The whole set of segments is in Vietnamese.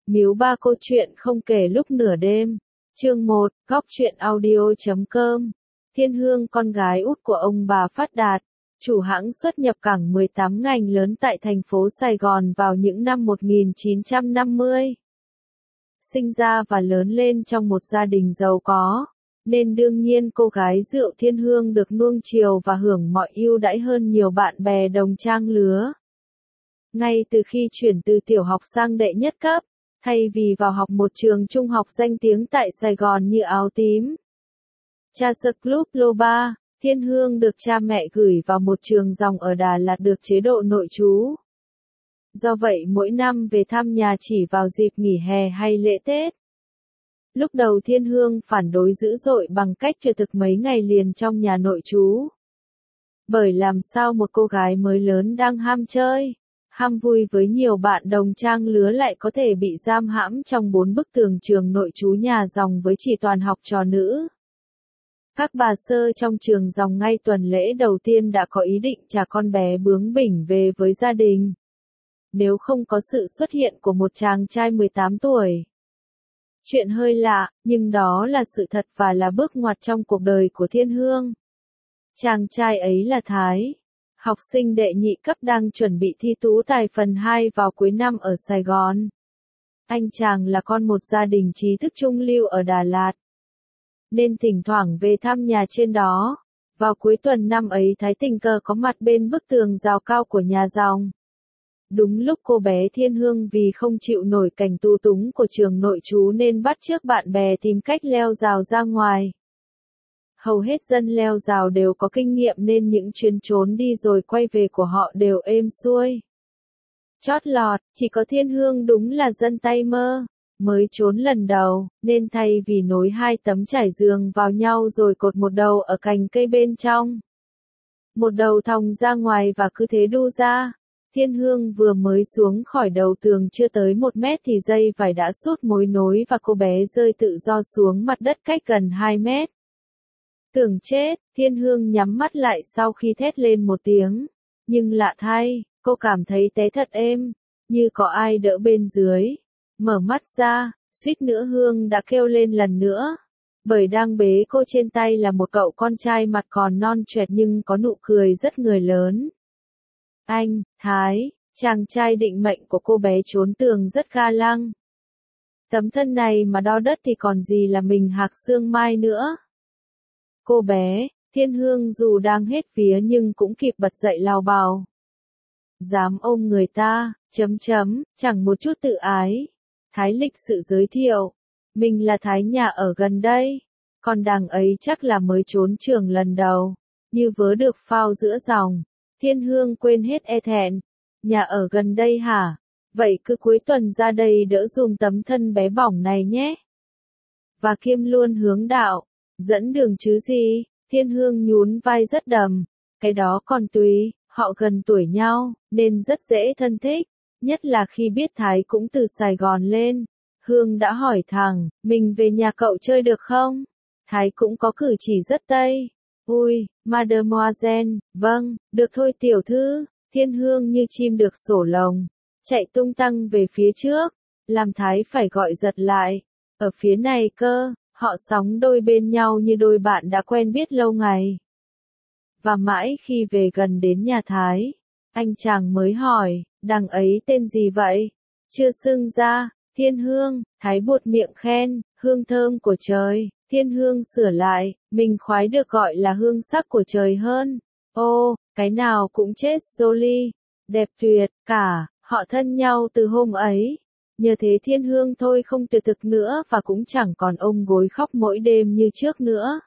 Miếu Ba câu chuyện không kể lúc nửa đêm. Chương 1, góc truyện audio.com. Thiên Hương con gái út của ông bà Phát Đạt, chủ hãng xuất nhập cảng 18 ngành lớn tại thành phố Sài Gòn vào những năm 1950. Sinh ra và lớn lên trong một gia đình giàu có, nên đương nhiên cô gái rượu Thiên Hương được nuông chiều và hưởng mọi ưu đãi hơn nhiều bạn bè đồng trang lứa. Ngay từ khi chuyển từ tiểu học sang đệ nhất cấp, thay vì vào học một trường trung học danh tiếng tại Sài Gòn như Áo Tím, Chaser Club Lô Ba, Thiên Hương được cha mẹ gửi vào một trường dòng ở Đà Lạt được chế độ nội trú. Do vậy mỗi năm về thăm nhà chỉ vào dịp nghỉ hè hay lễ Tết. Lúc đầu Thiên Hương phản đối dữ dội bằng cách tuyệt thực mấy ngày liền trong nhà nội trú. Bởi làm sao một cô gái mới lớn đang ham chơi, ham vui với nhiều bạn đồng trang lứa lại có thể bị giam hãm trong 4 bức tường trường nội trú nhà dòng với chỉ toàn học trò nữ. Các bà sơ trong trường dòng ngay tuần lễ đầu tiên đã có ý định trả con bé bướng bỉnh về với gia đình, nếu không có sự xuất hiện của một chàng trai 18 tuổi. Chuyện hơi lạ, nhưng đó là sự thật và là bước ngoặt trong cuộc đời của Thiên Hương. Chàng trai ấy là Thái, học sinh đệ nhị cấp đang chuẩn bị thi tú tài phần 2 vào cuối năm ở Sài Gòn. Anh chàng là con một gia đình trí thức trung lưu ở Đà Lạt, nên thỉnh thoảng về thăm nhà trên đó. Vào cuối tuần năm ấy Thái tình cờ có mặt bên bức tường rào cao của nhà dòng. Đúng lúc cô bé Thiên Hương vì không chịu nổi cảnh tù túng của trường nội trú nên bắt chước bạn bè tìm cách leo rào ra ngoài. Hầu hết dân leo rào đều có kinh nghiệm nên những chuyến trốn đi rồi quay về của họ đều êm xuôi. Chót lọt, chỉ có Thiên Hương đúng là dân tay mơ, mới trốn lần đầu, nên thay vì nối 2 tấm trải giường vào nhau rồi cột một đầu ở cành cây bên trong, một đầu thòng ra ngoài và cứ thế đu ra. Thiên Hương vừa mới xuống khỏi đầu tường chưa tới 1 mét thì dây vải đã sút mối nối và cô bé rơi tự do xuống mặt đất cách gần 2 mét. Tưởng chết, Thiên Hương nhắm mắt lại sau khi thét lên một tiếng. Nhưng lạ thay, cô cảm thấy té thật êm, như có ai đỡ bên dưới. Mở mắt ra, suýt nữa Hương đã kêu lên lần nữa. Bởi đang bế cô trên tay là một cậu con trai mặt còn non choẹt nhưng có nụ cười rất người lớn. Anh, Thái, chàng trai định mệnh của cô bé trốn tường rất ga lăng. Tấm thân này mà đo đất thì còn gì là mình Hạc Xương Mai nữa. Cô bé, Thiên Hương dù đang hết vía nhưng cũng kịp bật dậy lao bào. Dám ôm người ta, chẳng một chút tự ái. Thái lịch sự giới thiệu. Mình là Thái nhà ở gần đây. Còn đằng ấy chắc là mới trốn trường lần đầu. Như vớ được phao giữa dòng. Thiên Hương quên hết e thẹn. Nhà ở gần đây hả? Vậy cứ cuối tuần ra đây đỡ dùm tấm thân bé bỏng này nhé. Và kiêm luôn hướng đạo. Dẫn đường chứ gì? Thiên Hương nhún vai rất đầm. Cái đó còn tùy, họ gần tuổi nhau, nên rất dễ thân thích. Nhất là khi biết Thái cũng từ Sài Gòn lên. Hương đã hỏi thẳng, mình về nhà cậu chơi được không? Thái cũng có cử chỉ rất Tây. Ui, mademoiselle, vâng, được thôi tiểu thư. Thiên Hương như chim được sổ lồng, chạy tung tăng về phía trước, làm Thái phải gọi giật lại. Ở phía này cơ, họ sóng đôi bên nhau như đôi bạn đã quen biết lâu ngày. Và mãi khi về gần đến nhà Thái, anh chàng mới hỏi, đằng ấy tên gì vậy? Chưa xưng ra. Thiên Hương. Thái buột miệng khen, hương thơm của trời. Thiên Hương sửa lại, mình khoái được gọi là hương sắc của trời hơn. Ô, cái nào cũng chết Jolie, đẹp tuyệt, cả, họ thân nhau từ hôm ấy. Nhờ thế Thiên Hương thôi không tuyệt thực nữa và cũng chẳng còn ôm gối khóc mỗi đêm như trước nữa.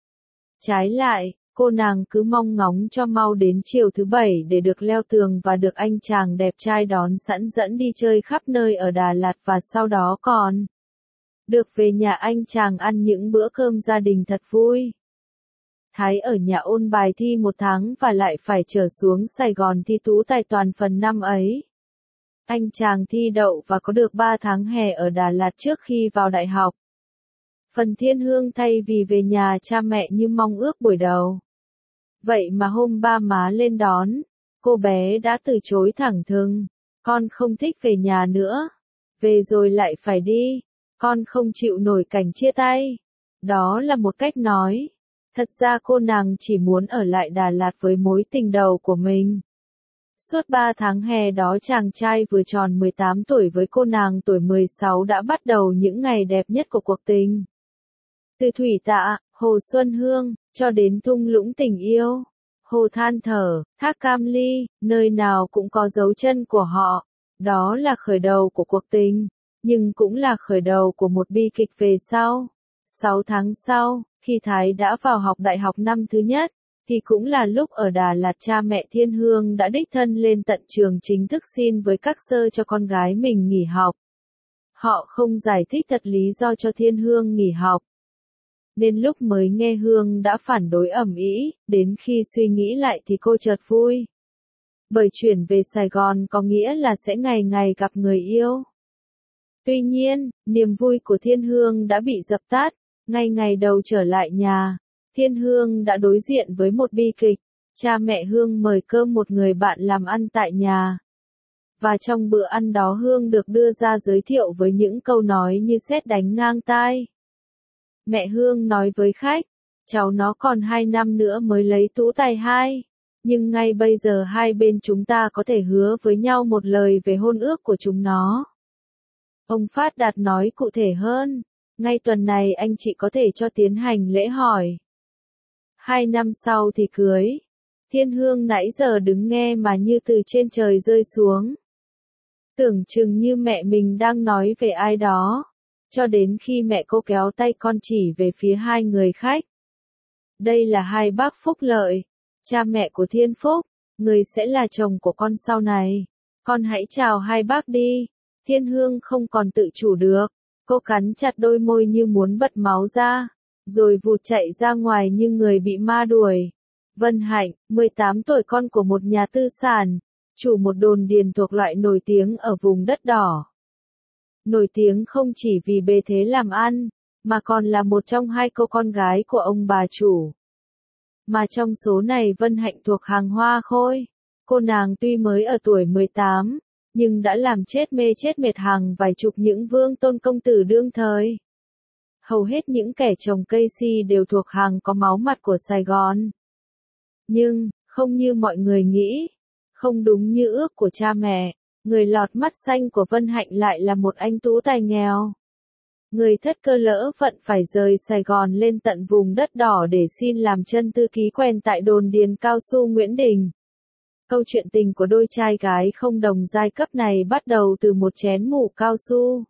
Trái lại, cô nàng cứ mong ngóng cho mau đến chiều thứ Bảy để được leo tường và được anh chàng đẹp trai đón sẵn dẫn đi chơi khắp nơi ở Đà Lạt và sau đó còn được về nhà anh chàng ăn những bữa cơm gia đình thật vui. Thái ở nhà ôn bài thi 1 tháng và lại phải trở xuống Sài Gòn thi tú tài toàn phần năm ấy. Anh chàng thi đậu và có được 3 tháng hè ở Đà Lạt trước khi vào đại học. Phần Thiên Hương thay vì về nhà cha mẹ như mong ước buổi đầu. Vậy mà hôm ba má lên đón, cô bé đã từ chối thẳng thừng, con không thích về nhà nữa. Về rồi lại phải đi. Con không chịu nổi cảnh chia tay. Đó là một cách nói. Thật ra cô nàng chỉ muốn ở lại Đà Lạt với mối tình đầu của mình. Suốt 3 tháng hè đó chàng trai vừa tròn 18 tuổi với cô nàng tuổi 16 đã bắt đầu những ngày đẹp nhất của cuộc tình. Từ Thủy Tạ, Hồ Xuân Hương, cho đến thung lũng tình yêu, Hồ Than Thở, Thác Cam Ly, nơi nào cũng có dấu chân của họ. Đó là khởi đầu của cuộc tình, nhưng cũng là khởi đầu của một bi kịch về sau. 6 tháng sau, khi Thái đã vào học đại học năm thứ nhất, thì cũng là lúc ở Đà Lạt cha mẹ Thiên Hương đã đích thân lên tận trường chính thức xin với các sơ cho con gái mình nghỉ học. Họ không giải thích thật lý do cho Thiên Hương nghỉ học. Nên lúc mới nghe Hương đã phản đối ầm ĩ, đến khi suy nghĩ lại thì cô chợt vui. Bởi chuyển về Sài Gòn có nghĩa là sẽ ngày ngày gặp người yêu. Tuy nhiên, niềm vui của Thiên Hương đã bị dập tắt. Ngay ngày đầu trở lại nhà, Thiên Hương đã đối diện với một bi kịch. Cha mẹ Hương mời cơm một người bạn làm ăn tại nhà. Và trong bữa ăn đó Hương được đưa ra giới thiệu với những câu nói như sét đánh ngang tai. Mẹ Hương nói với khách, cháu nó còn 2 năm nữa mới lấy tú tài 2. Nhưng ngay bây giờ hai bên chúng ta có thể hứa với nhau một lời về hôn ước của chúng nó. Ông Phát Đạt nói cụ thể hơn, ngay tuần này anh chị có thể cho tiến hành lễ hỏi. 2 năm sau thì cưới. Thiên Hương nãy giờ đứng nghe mà như từ trên trời rơi xuống. Tưởng chừng như mẹ mình đang nói về ai đó. Cho đến khi mẹ cô kéo tay con chỉ về phía hai người khách. Đây là hai bác Phúc Lợi, cha mẹ của Thiên Phúc, người sẽ là chồng của con sau này. Con hãy chào hai bác đi. Thiên Hương không còn tự chủ được. Cô cắn chặt đôi môi như muốn bật máu ra, rồi vụt chạy ra ngoài như người bị ma đuổi. Vân Hạnh, 18 tuổi, con của một nhà tư sản, chủ một đồn điền thuộc loại nổi tiếng ở vùng đất đỏ. Nổi tiếng không chỉ vì bề thế làm ăn, mà còn là một trong hai cô con gái của ông bà chủ. Mà trong số này Vân Hạnh thuộc hàng hoa khôi. Cô nàng tuy mới ở tuổi 18, nhưng đã làm chết mê chết mệt hàng vài chục những vương tôn công tử đương thời. Hầu hết những kẻ trồng cây si đều thuộc hàng có máu mặt của Sài Gòn. Nhưng, không như mọi người nghĩ, không đúng như ước của cha mẹ, người lọt mắt xanh của Vân Hạnh lại là một anh tú tài nghèo. Người thất cơ lỡ vận phải rời Sài Gòn lên tận vùng đất đỏ để xin làm chân thư ký quen tại đồn điền cao su Nguyễn Đình. Câu chuyện tình của đôi trai gái không đồng giai cấp này bắt đầu từ một chén mủ cao su.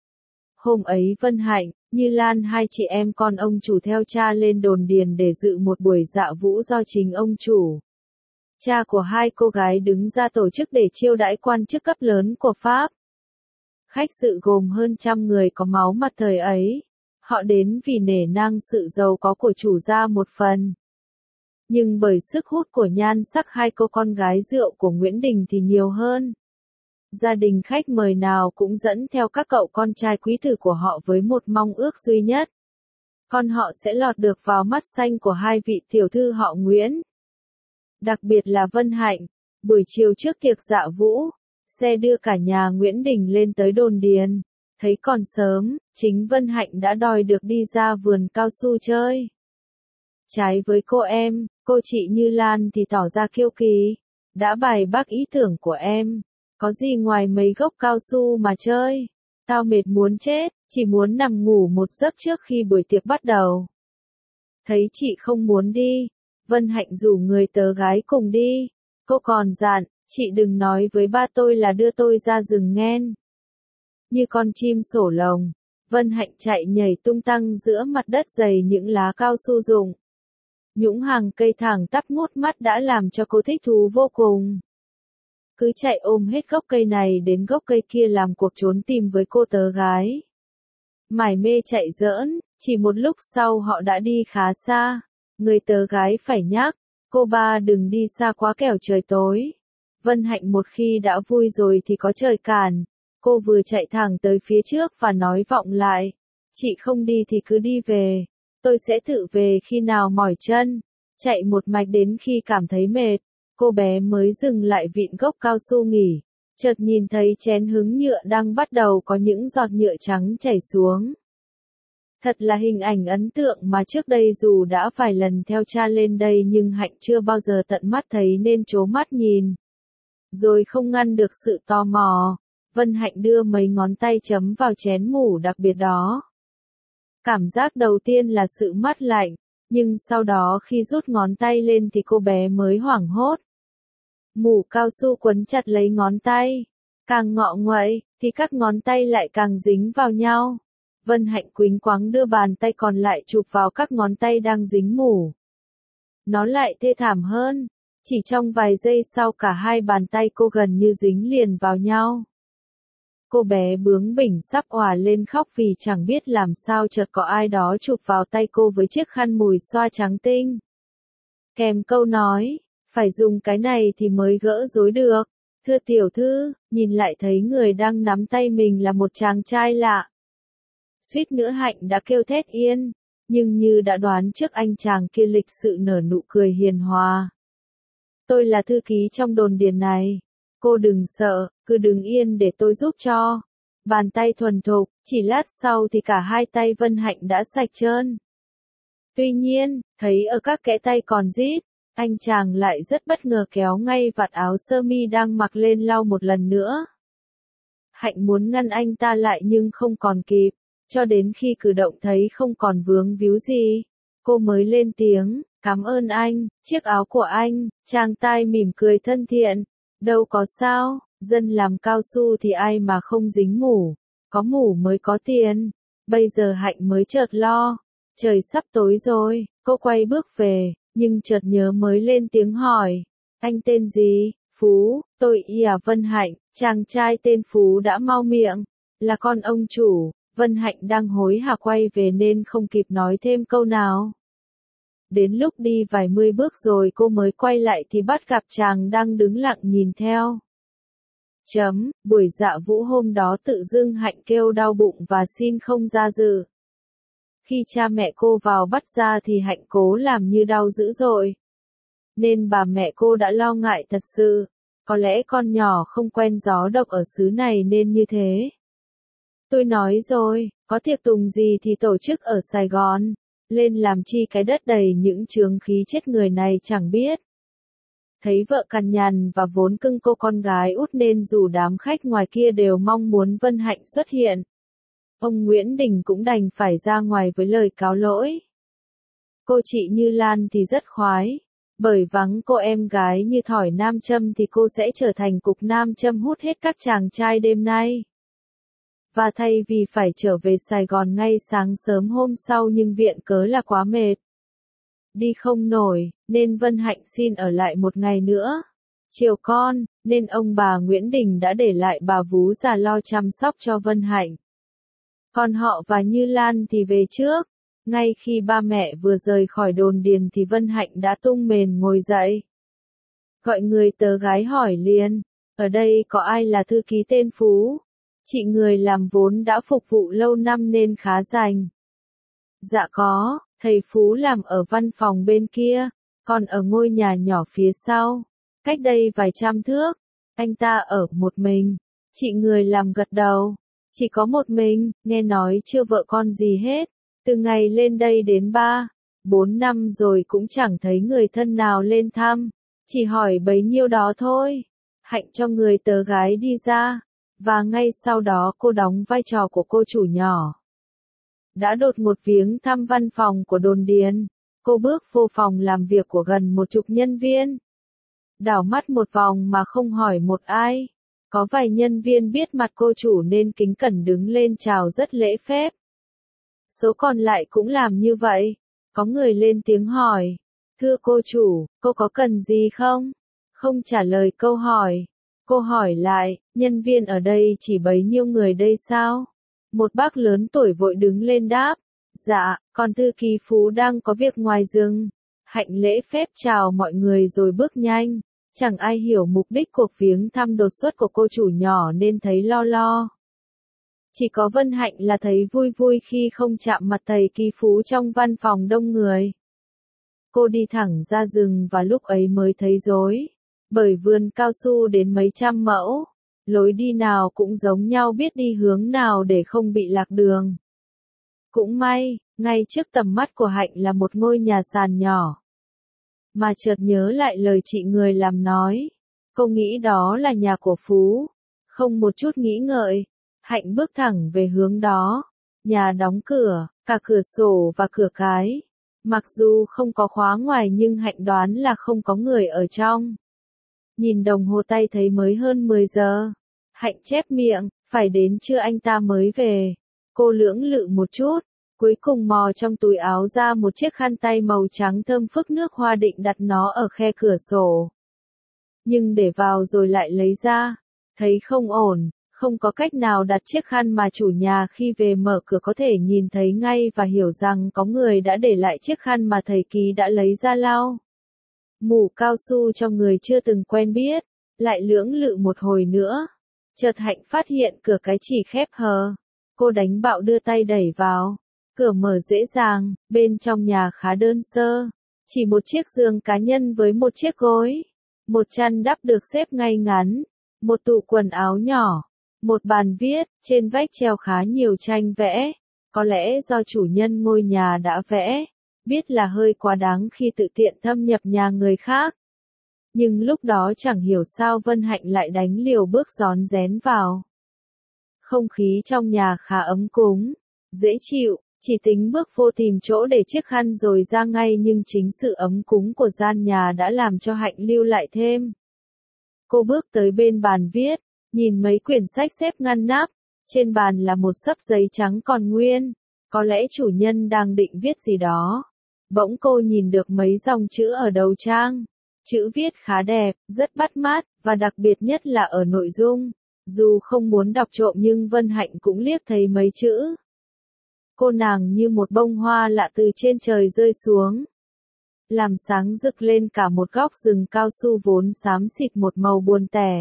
Hôm ấy Vân Hạnh, Như Lan, hai chị em con ông chủ theo cha lên đồn điền để dự một buổi dạ vũ do chính ông chủ, cha của hai cô gái đứng ra tổ chức để chiêu đãi quan chức cấp lớn của Pháp. Khách dự gồm hơn 100 người có máu mặt thời ấy. Họ đến vì nể nang sự giàu có của chủ gia một phần. Nhưng bởi sức hút của nhan sắc hai cô con gái rượu của Nguyễn Đình thì nhiều hơn. Gia đình khách mời nào cũng dẫn theo các cậu con trai quý tử của họ với một mong ước duy nhất. Con họ sẽ lọt được vào mắt xanh của hai vị tiểu thư họ Nguyễn. Đặc biệt là Vân Hạnh. Buổi chiều trước tiệc dạ vũ, xe đưa cả nhà Nguyễn Đình lên tới đồn điền. Thấy còn sớm, chính Vân Hạnh đã đòi được đi ra vườn cao su chơi. Trái với cô em, cô chị Như Lan thì tỏ ra kiêu kỳ. Đã bài bác ý tưởng của em. Có gì ngoài mấy gốc cao su mà chơi. Tao mệt muốn chết, chỉ muốn nằm ngủ một giấc trước khi buổi tiệc bắt đầu. Thấy chị không muốn đi, Vân Hạnh rủ người tớ gái cùng đi. Cô còn dặn, chị đừng nói với ba tôi là đưa tôi ra rừng nghen. Như con chim sổ lồng, Vân Hạnh chạy nhảy tung tăng giữa mặt đất dày những lá cao su rụng. Những hàng cây thẳng tắp ngút mắt đã làm cho cô thích thú vô cùng. Cứ chạy ôm hết gốc cây này đến gốc cây kia làm cuộc trốn tìm với cô tớ gái. Mải mê chạy giỡn, chỉ một lúc sau họ đã đi khá xa. Người tớ gái phải nhắc, cô ba đừng đi xa quá kẻo trời tối. Vân Hạnh một khi đã vui rồi thì có trời cản. Cô vừa chạy thẳng tới phía trước và nói vọng lại. Chị không đi thì cứ đi về. Tôi sẽ tự về khi nào mỏi chân. Chạy một mạch đến khi cảm thấy mệt. Cô bé mới dừng lại vịn gốc cao su nghỉ. chợt nhìn thấy chén hứng nhựa đang bắt đầu có những giọt nhựa trắng chảy xuống. Thật là hình ảnh ấn tượng mà trước đây dù đã vài lần theo cha lên đây nhưng Hạnh chưa bao giờ tận mắt thấy nên trố mắt nhìn. Rồi không ngăn được sự tò mò, Vân Hạnh đưa mấy ngón tay chấm vào chén mủ đặc biệt đó. Cảm giác đầu tiên là sự mát lạnh, nhưng sau đó khi rút ngón tay lên thì cô bé mới hoảng hốt. Mủ cao su quấn chặt lấy ngón tay, càng ngọ nguậy thì các ngón tay lại càng dính vào nhau. Vân Hạnh quýnh quáng đưa bàn tay còn lại chụp vào các ngón tay đang dính mủ. Nó lại thê thảm hơn, chỉ trong vài giây sau cả hai bàn tay cô gần như dính liền vào nhau. Cô bé bướng bỉnh sắp òa lên khóc vì chẳng biết làm sao chợt có ai đó chụp vào tay cô với chiếc khăn mùi xoa trắng tinh. Kèm câu nói, phải dùng cái này thì mới gỡ rối được. Thưa tiểu thư, nhìn lại thấy người đang nắm tay mình là một chàng trai lạ. Suýt nữa Hạnh đã kêu thét yên, nhưng như đã đoán trước anh chàng kia lịch sự nở nụ cười hiền hòa. Tôi là thư ký trong đồn điền này. Cô đừng sợ, cứ đứng yên để tôi giúp cho. Bàn tay thuần thục, chỉ lát sau thì cả hai tay Vân Hạnh đã sạch trơn. Tuy nhiên, thấy ở các kẽ tay còn rít, anh chàng lại rất bất ngờ kéo ngay vạt áo sơ mi đang mặc lên lau một lần nữa. Hạnh muốn ngăn anh ta lại nhưng không còn kịp, cho đến khi cử động thấy không còn vướng víu gì, cô mới lên tiếng, cảm ơn anh, chiếc áo của anh. Chàng trai mỉm cười thân thiện, đâu có sao, dân làm cao su thì ai mà không dính mủ, có mủ mới có tiền. Bây giờ Hạnh mới chợt lo, trời sắp tối rồi, cô quay bước về, nhưng chợt nhớ mới lên tiếng hỏi, anh tên gì? Phú. Tôi Vân Hạnh. Chàng trai tên Phú đã mau miệng, là con ông chủ. Vân Hạnh đang hối hả quay về nên không kịp nói thêm câu nào. Đến lúc đi vài mươi bước rồi cô mới quay lại thì bắt gặp chàng đang đứng lặng nhìn theo. Buổi dạ vũ hôm đó tự dưng Hạnh kêu đau bụng và xin không ra dự. Khi cha mẹ cô vào bắt ra thì Hạnh cố làm như đau dữ dội. Nên bà mẹ cô đã lo ngại thật sự, có lẽ con nhỏ không quen gió độc ở xứ này nên như thế. Tôi nói rồi, có tiệc tùng gì thì tổ chức ở Sài Gòn, lên làm chi cái đất đầy những chướng khí chết người này chẳng biết. Thấy vợ cằn nhằn và vốn cưng cô con gái út nên dù đám khách ngoài kia đều mong muốn Vân Hạnh xuất hiện. Ông Nguyễn Đình cũng đành phải ra ngoài với lời cáo lỗi. Cô chị Như Lan thì rất khoái, bởi vắng cô em gái như thỏi nam châm thì cô sẽ trở thành cục nam châm hút hết các chàng trai đêm nay. Và thay vì phải trở về Sài Gòn ngay sáng sớm hôm sau nhưng viện cớ là quá mệt, đi không nổi, nên Vân Hạnh xin ở lại một ngày nữa. Chiều con, nên ông bà Nguyễn Đình đã để lại bà vú già lo chăm sóc cho Vân Hạnh. Còn họ và Như Lan thì về trước. Ngay khi ba mẹ vừa rời khỏi đồn điền thì Vân Hạnh đã tung mền ngồi dậy. Gọi người tớ gái hỏi liền, ở đây có ai là thư ký tên Phú? Chị người làm vốn đã phục vụ lâu năm nên khá rành. Dạ có, thầy Phú làm ở văn phòng bên kia, còn ở ngôi nhà nhỏ phía sau. Cách đây vài trăm thước, anh ta ở một mình. Chị người làm gật đầu. Chỉ có một mình, nghe nói chưa vợ con gì hết. Từ ngày lên đây đến 3-4 năm rồi cũng chẳng thấy người thân nào lên thăm. Chỉ hỏi bấy nhiêu đó thôi. Hạnh cho người tớ gái đi ra. Và ngay sau đó cô đóng vai trò của cô chủ nhỏ. Đã đột ngột viếng thăm văn phòng của đồn điền. Cô bước vô phòng làm việc của gần 10 nhân viên. Đảo mắt một vòng mà không hỏi một ai. Có vài nhân viên biết mặt cô chủ nên kính cẩn đứng lên chào rất lễ phép. Số còn lại cũng làm như vậy. Có người lên tiếng hỏi. Thưa cô chủ, cô có cần gì không? Không trả lời câu hỏi. Cô hỏi lại, nhân viên ở đây chỉ bấy nhiêu người đây sao? Một bác lớn tuổi vội đứng lên đáp. Dạ, còn thư ký Phú đang có việc ngoài rừng. Hạnh lễ phép chào mọi người rồi bước nhanh. Chẳng ai hiểu mục đích cuộc viếng thăm đột xuất của cô chủ nhỏ nên thấy lo lo. Chỉ có Vân Hạnh là thấy vui vui khi không chạm mặt thầy kỳ Phú trong văn phòng đông người. Cô đi thẳng ra rừng và lúc ấy mới thấy rối. Bởi vườn cao su đến mấy trăm mẫu, lối đi nào cũng giống nhau, biết đi hướng nào để không bị lạc đường. Cũng may, ngay trước tầm mắt của Hạnh là một ngôi nhà sàn nhỏ. Mà chợt nhớ lại lời chị người làm nói. Cô nghĩ đó là nhà của Phú. Không một chút nghĩ ngợi, Hạnh bước thẳng về hướng đó. Nhà đóng cửa, cả cửa sổ và cửa cái. Mặc dù không có khóa ngoài nhưng Hạnh đoán là không có người ở trong. Nhìn đồng hồ tay thấy mới hơn 10 giờ. Hạnh chép miệng, phải đến trưa anh ta mới về. Cô lưỡng lự một chút, cuối cùng mò trong túi áo ra một chiếc khăn tay màu trắng thơm phức nước hoa, định đặt nó ở khe cửa sổ. Nhưng để vào rồi lại lấy ra, thấy không ổn, không có cách nào đặt chiếc khăn mà chủ nhà khi về mở cửa có thể nhìn thấy ngay và hiểu rằng có người đã để lại chiếc khăn mà thầy ký đã lấy ra lau. Mũ cao su cho người chưa từng quen biết, lại lưỡng lự một hồi nữa. Chợt Hạnh phát hiện cửa cái chỉ khép hờ. Cô đánh bạo đưa tay đẩy vào. Cửa mở dễ dàng, bên trong nhà khá đơn sơ. Chỉ một chiếc giường cá nhân với một chiếc gối. Một chăn đắp được xếp ngay ngắn. Một tủ quần áo nhỏ. Một bàn viết, trên vách treo khá nhiều tranh vẽ. Có lẽ do chủ nhân ngôi nhà đã vẽ. Biết là hơi quá đáng khi tự tiện thâm nhập nhà người khác. Nhưng lúc đó chẳng hiểu sao Vân Hạnh lại đánh liều bước rón rén vào. Không khí trong nhà khá ấm cúng, dễ chịu, chỉ tính bước vô tìm chỗ để chiếc khăn rồi ra ngay, nhưng chính sự ấm cúng của gian nhà đã làm cho Hạnh lưu lại thêm. Cô bước tới bên bàn viết, nhìn mấy quyển sách xếp ngăn nắp, trên bàn là một xấp giấy trắng còn nguyên, có lẽ chủ nhân đang định viết gì đó. Bỗng cô nhìn được mấy dòng chữ ở đầu trang. Chữ viết khá đẹp, rất bắt mắt, và đặc biệt nhất là ở nội dung. Dù không muốn đọc trộm nhưng Vân Hạnh cũng liếc thấy mấy chữ. Cô nàng như một bông hoa lạ từ trên trời rơi xuống. Làm sáng rực lên cả một góc rừng cao su vốn xám xịt một màu buồn tẻ.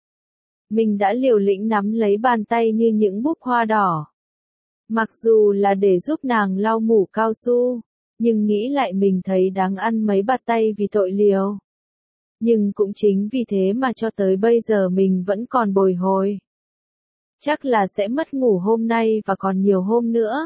Mình đã liều lĩnh nắm lấy bàn tay như những búp hoa đỏ. Mặc dù là để giúp nàng lau mũ cao su, nhưng nghĩ lại mình thấy đáng ăn mấy bạt tay vì tội liều. Nhưng cũng chính vì thế mà cho tới bây giờ mình vẫn còn bồi hồi. Chắc là sẽ mất ngủ hôm nay và còn nhiều hôm nữa.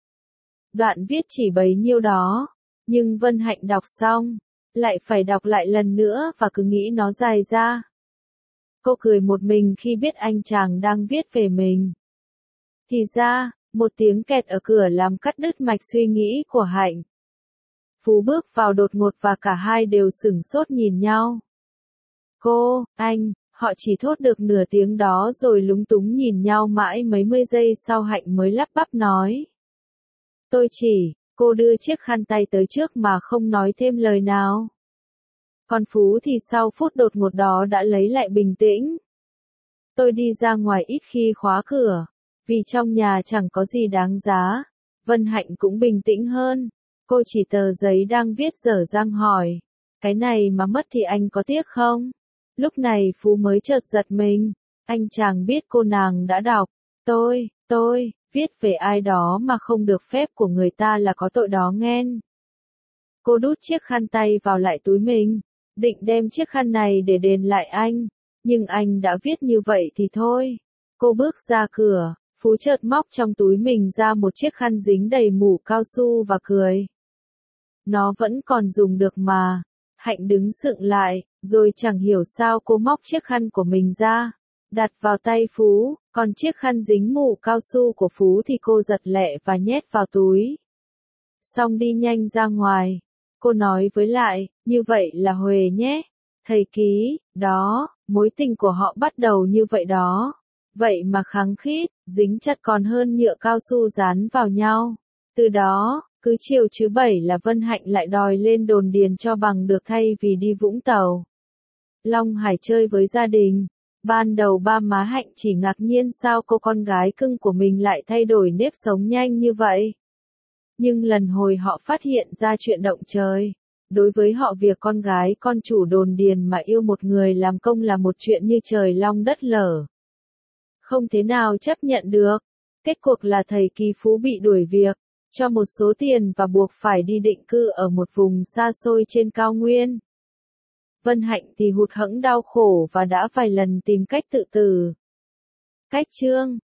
Đoạn viết chỉ bấy nhiêu đó, nhưng Vân Hạnh đọc xong, lại phải đọc lại lần nữa và cứ nghĩ nó dài ra. Cô cười một mình khi biết anh chàng đang viết về mình. Thì ra, một tiếng kẹt ở cửa làm cắt đứt mạch suy nghĩ của Hạnh. Phú bước vào đột ngột và cả hai đều sửng sốt nhìn nhau. Cô, anh, họ chỉ thốt được nửa tiếng đó rồi lúng túng nhìn nhau mãi mấy mươi giây sau Hạnh mới lắp bắp nói. Tôi chỉ, cô đưa chiếc khăn tay tới trước mà không nói thêm lời nào. Còn Phú thì sau phút đột ngột đó đã lấy lại bình tĩnh. Tôi đi ra ngoài ít khi khóa cửa, vì trong nhà chẳng có gì đáng giá. Vân Hạnh cũng bình tĩnh hơn. Cô chỉ tờ giấy đang viết dở dang hỏi. Cái này mà mất thì anh có tiếc không? Lúc này Phú mới chợt giật mình. Anh chàng biết cô nàng đã đọc. Tôi, viết về ai đó mà không được phép của người ta là có tội đó nghen. Cô đút chiếc khăn tay vào lại túi mình. Định đem chiếc khăn này để đền lại anh. Nhưng anh đã viết như vậy thì thôi. Cô bước ra cửa. Phú chợt móc trong túi mình ra một chiếc khăn dính đầy mũ cao su và cười. Nó vẫn còn dùng được mà. Hạnh đứng sững lại, rồi chẳng hiểu sao cô móc chiếc khăn của mình ra, đặt vào tay Phú, còn chiếc khăn dính mũ cao su của Phú thì cô giật lẹ và nhét vào túi. Xong đi nhanh ra ngoài. Cô nói với lại, như vậy là huề nhé. Thầy ký, đó, mối tình của họ bắt đầu như vậy đó. Vậy mà khăng khít, dính chặt còn hơn nhựa cao su dán vào nhau. Từ đó, cứ chiều thứ Bảy là Vân Hạnh lại đòi lên đồn điền cho bằng được thay vì đi Vũng Tàu. Long Hải chơi với gia đình. Ban đầu ba má Hạnh chỉ ngạc nhiên sao cô con gái cưng của mình lại thay đổi nếp sống nhanh như vậy. Nhưng lần hồi họ phát hiện ra chuyện động trời. Đối với họ việc con gái con chủ đồn điền mà yêu một người làm công là một chuyện như trời long đất lở. Không thế nào chấp nhận được. Kết cuộc là thầy Kỳ Phú bị đuổi việc, cho một số tiền và buộc phải đi định cư ở một vùng xa xôi trên cao nguyên. Vân Hạnh thì hụt hẫng đau khổ và đã vài lần tìm cách tự tử. Cách chương